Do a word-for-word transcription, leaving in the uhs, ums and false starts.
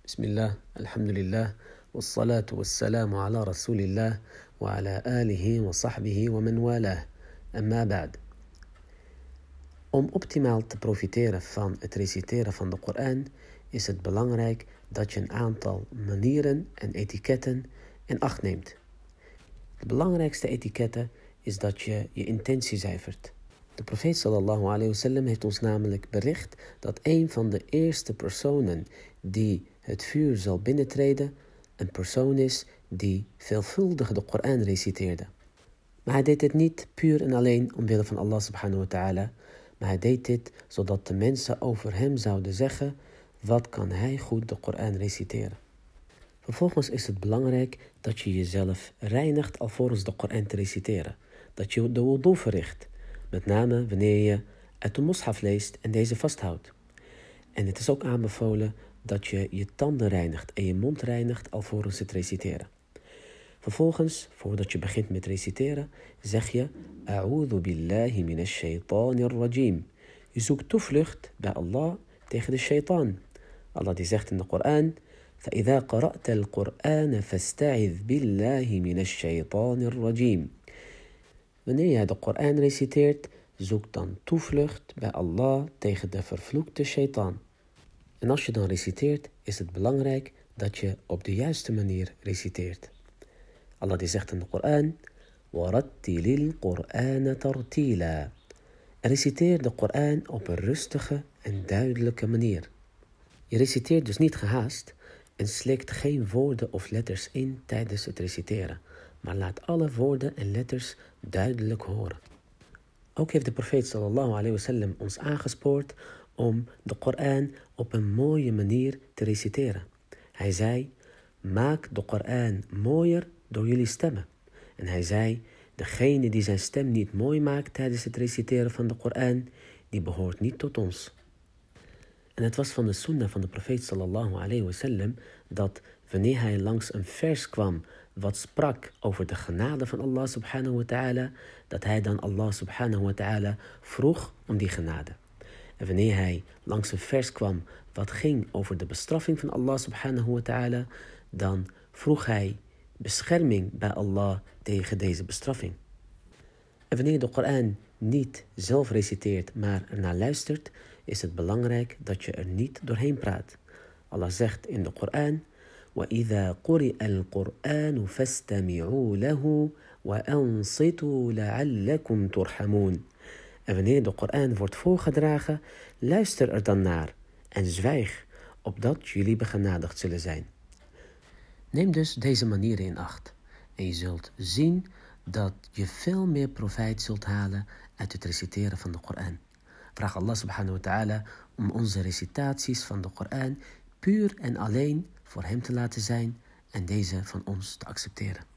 Bismillah, alhamdulillah, wassalatu wassalamu ala rasulillah wa ala alihi wa sahbihi wa man walah. Amma ba'd. Om optimaal te profiteren van het reciteren van de Koran is het belangrijk dat je een aantal manieren en etiketten in acht neemt. De belangrijkste etiketten is dat je je intentie zuivert. De profeet sallallahu alayhi wa sallam heeft ons namelijk bericht dat een van de eerste personen die het vuur zal binnentreden een persoon is die veelvuldig de Koran reciteerde. Maar hij deed dit niet puur en alleen omwille van Allah subhanahu wa ta'ala, maar hij deed dit zodat de mensen over hem zouden zeggen: wat kan hij goed de Koran reciteren. Vervolgens is het belangrijk dat je jezelf reinigt alvorens de Koran te reciteren. Dat je de wudu verricht, met name wanneer je uit de mushaf leest en deze vasthoudt. En het is ook aanbevolen dat je je tanden reinigt en je mond reinigt alvorens het reciteren. Vervolgens, voordat je begint met reciteren, zeg je: A'udhu billahi minash shaitanir rajim. Je zoekt toevlucht bij Allah tegen de shaitan. Allah die zegt in de Koran: فَإِذَا قَرَأْتَ الْقُرْآنَ فَاسْتَعِذْ بِاللَّهِ مِنَ الشَّيْطَانِ الرَّجِيمِ. Wanneer jij de Koran reciteert, zoek dan toevlucht bij Allah tegen de vervloekte shaitan. En als je dan reciteert, is het belangrijk dat je op de juiste manier reciteert. Allah die zegt in de Koran: وَرَتِّلِ الْقُرْآنَ تَرْتِيلًا. En reciteer de Koran op een rustige en duidelijke manier. Je reciteert dus niet gehaast en slikt geen woorden of letters in tijdens het reciteren, maar laat alle woorden en letters duidelijk horen. Ook heeft de profeet sallallahu alayhi wa sallam ons aangespoord om de Koran op een mooie manier te reciteren. Hij zei: maak de Koran mooier door jullie stemmen. En hij zei: degene die zijn stem niet mooi maakt tijdens het reciteren van de Koran, die behoort niet tot ons. En het was van de sunnah van de profeet sallallahu alayhi wa sallam dat wanneer hij langs een vers kwam wat sprak over de genade van Allah subhanahu wa ta'ala, dat hij dan Allah subhanahu wa ta'ala vroeg om die genade. En wanneer hij langs een vers kwam wat ging over de bestraffing van Allah subhanahu wa ta'ala, dan vroeg hij bescherming bij Allah tegen deze bestraffing. En wanneer je de Koran niet zelf reciteert, maar ernaar luistert, is het belangrijk dat je er niet doorheen praat. Allah zegt in de Koran: وَإِذَا قُرِئَ الْقُرْآنُ فَاسْتَمِعُوا لَهُ وَأَنصِتُوا لَعَلَّكُمْ تُرْحَمُونَ. En wanneer de Koran wordt voorgedragen, luister er dan naar en zwijg, opdat jullie begenadigd zullen zijn. Neem dus deze manieren in acht en je zult zien dat je veel meer profijt zult halen uit het reciteren van de Koran. Vraag Allah subhanahu wa ta'ala om onze recitaties van de Koran puur en alleen voor hem te laten zijn en deze van ons te accepteren.